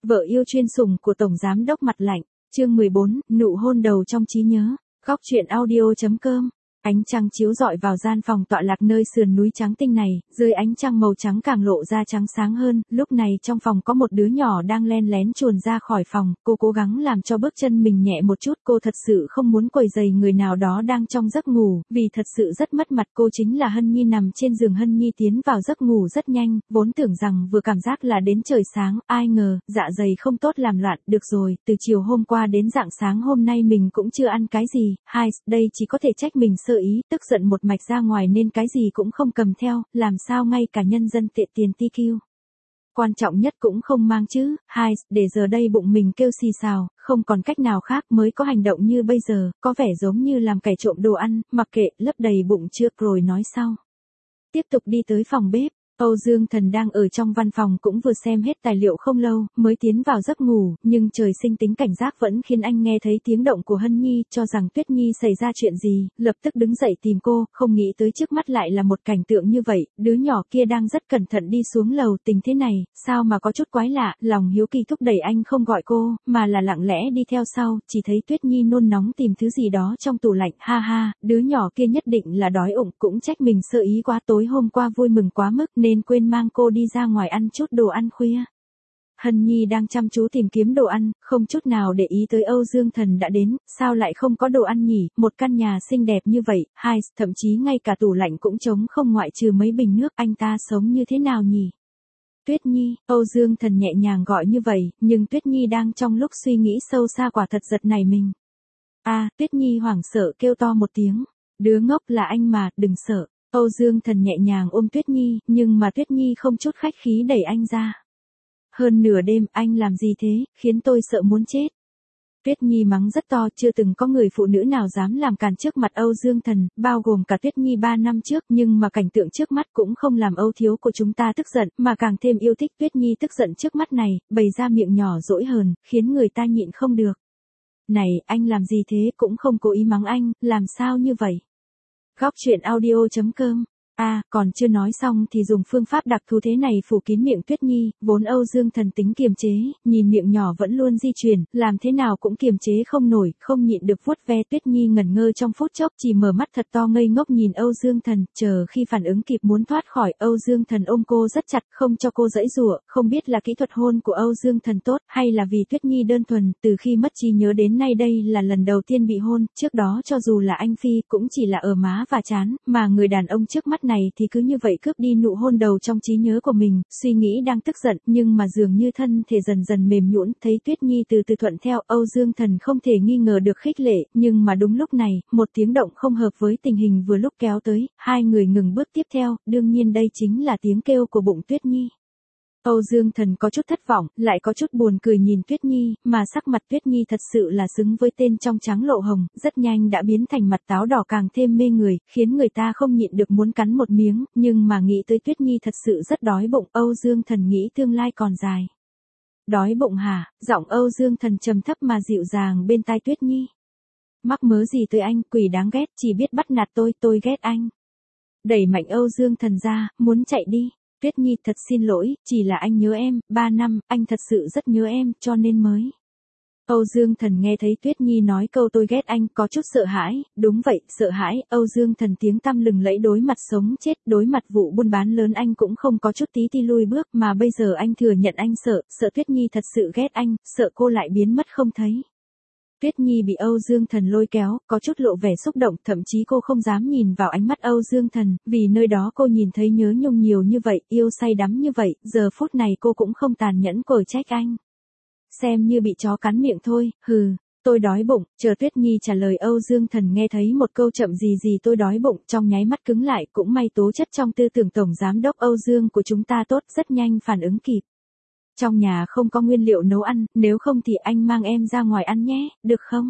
Vợ yêu chuyên sủng của Tổng Giám đốc Mặt Lạnh, chương 14, nụ hôn đầu trong trí nhớ, góc truyện audio.com. Ánh trăng chiếu rọi vào gian phòng tọa lạc nơi sườn núi trắng tinh này, dưới ánh trăng màu trắng càng lộ ra trắng sáng hơn, lúc này trong phòng có một đứa nhỏ đang len lén chuồn ra khỏi phòng, cô cố gắng làm cho bước chân mình nhẹ một chút, cô thật sự không muốn quấy rầy người nào đó đang trong giấc ngủ, vì thật sự rất mất mặt. Cô chính là Hân Nhi. Nằm trên giường Hân Nhi tiến vào giấc ngủ rất nhanh, vốn tưởng rằng vừa cảm giác là đến trời sáng, ai ngờ, dạ dày không tốt làm loạn, được rồi, từ chiều hôm qua đến rạng sáng hôm nay mình cũng chưa ăn cái gì, đây chỉ có thể trách mình sơ ý, tức giận một mạch ra ngoài nên cái gì cũng không cầm theo, làm sao ngay cả nhân dân tệ tiền TQ. Quan trọng nhất cũng không mang chứ, để giờ đây bụng mình kêu xì xào, không còn cách nào khác mới có hành động như bây giờ, có vẻ giống như làm kẻ trộm đồ ăn, mặc kệ, lấp đầy bụng chưa rồi nói sau. Tiếp tục đi tới phòng bếp. Âu Dương Thần đang ở trong văn phòng cũng vừa xem hết tài liệu không lâu, mới tiến vào giấc ngủ, nhưng trời sinh tính cảnh giác vẫn khiến anh nghe thấy tiếng động của Hân Nhi, cho rằng Tuyết Nhi xảy ra chuyện gì, lập tức đứng dậy tìm cô, không nghĩ tới trước mắt lại là một cảnh tượng như vậy, đứa nhỏ kia đang rất cẩn thận đi xuống lầu, tình thế này, sao mà có chút quái lạ, lòng hiếu kỳ thúc đẩy anh không gọi cô, mà là lặng lẽ đi theo sau, chỉ thấy Tuyết Nhi nôn nóng tìm thứ gì đó trong tủ lạnh, đứa nhỏ kia nhất định là đói ụng, cũng trách mình sơ ý quá, tối hôm qua vui mừng quá mức nên quên mang cô đi ra ngoài ăn chút đồ ăn khuya. Hân Nhi đang chăm chú tìm kiếm đồ ăn, không chút nào để ý tới Âu Dương Thần đã đến, sao lại không có đồ ăn nhỉ, một căn nhà xinh đẹp như vậy, thậm chí ngay cả tủ lạnh cũng trống không ngoại trừ mấy bình nước, anh ta sống như thế nào nhỉ? Tuyết Nhi, Âu Dương Thần nhẹ nhàng gọi như vậy, nhưng Tuyết Nhi đang trong lúc suy nghĩ sâu xa quả thật giật nảy mình. Tuyết Nhi hoảng sợ kêu to một tiếng, đứa ngốc là anh mà, đừng sợ. Âu Dương Thần nhẹ nhàng ôm Tuyết Nhi, nhưng mà Tuyết Nhi không chút khách khí đẩy anh ra. Hơn nửa đêm, anh làm gì thế, khiến tôi sợ muốn chết. Tuyết Nhi mắng rất to, chưa từng có người phụ nữ nào dám làm càn trước mặt Âu Dương Thần, bao gồm cả Tuyết Nhi 3 năm trước, nhưng mà cảnh tượng trước mắt cũng không làm Âu thiếu của chúng ta tức giận, mà càng thêm yêu thích Tuyết Nhi tức giận trước mắt này, bày ra miệng nhỏ dỗi hờn, khiến người ta nhịn không được. Này, anh làm gì thế, cũng không cố ý mắng anh, làm sao như vậy? Góc truyện audio.com. Còn chưa nói xong thì dùng phương pháp đặc thù thế này phủ kín miệng Tuyết Nhi, vốn Âu Dương Thần tính kiềm chế, nhìn miệng nhỏ vẫn luôn di chuyển, làm thế nào cũng kiềm chế không nổi, không nhịn được vuốt ve. Tuyết Nhi ngẩn ngơ trong phút chốc, chỉ mở mắt thật to ngây ngốc nhìn Âu Dương Thần, chờ khi phản ứng kịp muốn thoát khỏi, Âu Dương Thần ôm cô rất chặt, không cho cô giãy giụa, không biết là kỹ thuật hôn của Âu Dương Thần tốt, hay là vì Tuyết Nhi đơn thuần, từ khi mất trí nhớ đến nay đây là lần đầu tiên bị hôn, trước đó cho dù là anh Phi cũng chỉ là ở má và trán, mà người đàn ông trước mắt này thì cứ như vậy cướp đi nụ hôn đầu trong trí nhớ của mình, suy nghĩ đang tức giận, nhưng mà dường như thân thể dần dần mềm nhũn, thấy Tuyết Nhi từ từ thuận theo, Âu Dương Thần không thể nghi ngờ được khích lệ, nhưng mà đúng lúc này, một tiếng động không hợp với tình hình vừa lúc kéo tới, hai người ngừng bước tiếp theo, đương nhiên đây chính là tiếng kêu của bụng Tuyết Nhi. Âu Dương Thần có chút thất vọng, lại có chút buồn cười nhìn Tuyết Nhi, mà sắc mặt Tuyết Nhi thật sự là xứng với tên trong trắng lộ hồng, rất nhanh đã biến thành mặt táo đỏ càng thêm mê người, khiến người ta không nhịn được muốn cắn một miếng, nhưng mà nghĩ tới Tuyết Nhi thật sự rất đói bụng, Âu Dương Thần nghĩ tương lai còn dài. Đói bụng hả? Giọng Âu Dương Thần trầm thấp mà dịu dàng bên tai Tuyết Nhi. Mắc mớ gì tới anh, quỷ đáng ghét, chỉ biết bắt nạt tôi ghét anh. Đẩy mạnh Âu Dương Thần ra, muốn chạy đi. Tuyết Nhi thật xin lỗi, chỉ là anh nhớ em, 3 năm, anh thật sự rất nhớ em, cho nên mới. Âu Dương Thần nghe thấy Tuyết Nhi nói câu tôi ghét anh, có chút sợ hãi, đúng vậy, sợ hãi, Âu Dương Thần tiếng tăm lừng lẫy đối mặt sống chết, đối mặt vụ buôn bán lớn anh cũng không có chút tí ti lui bước, mà bây giờ anh thừa nhận anh sợ Tuyết Nhi thật sự ghét anh, sợ cô lại biến mất không thấy. Tuyết Nhi bị Âu Dương Thần lôi kéo, có chút lộ vẻ xúc động, thậm chí cô không dám nhìn vào ánh mắt Âu Dương Thần, vì nơi đó cô nhìn thấy nhớ nhung nhiều như vậy, yêu say đắm như vậy, giờ phút này cô cũng không tàn nhẫn cổi trách anh. Xem như bị chó cắn miệng thôi, tôi đói bụng, chờ Tuyết Nhi trả lời Âu Dương Thần nghe thấy một câu chậm gì tôi đói bụng, trong nháy mắt cứng lại, cũng may tố chất trong tư tưởng Tổng Giám đốc Âu Dương của chúng ta tốt, rất nhanh phản ứng kịp. Trong nhà không có nguyên liệu nấu ăn, nếu không thì anh mang em ra ngoài ăn nhé, được không?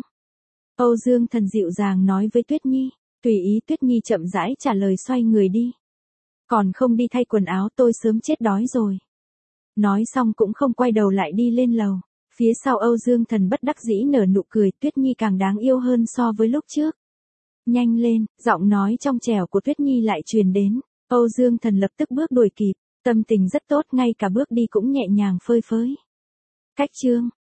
Âu Dương Thần dịu dàng nói với Tuyết Nhi, tùy ý. Tuyết Nhi chậm rãi trả lời xoay người đi. Còn không đi thay quần áo, tôi sớm chết đói rồi. Nói xong cũng không quay đầu lại đi lên lầu. Phía sau Âu Dương Thần bất đắc dĩ nở nụ cười, Tuyết Nhi càng đáng yêu hơn so với lúc trước. Nhanh lên, giọng nói trong trẻo của Tuyết Nhi lại truyền đến. Âu Dương Thần lập tức bước đuổi kịp. Tâm tình rất tốt, ngay cả bước đi cũng nhẹ nhàng phơi phới. Cách chương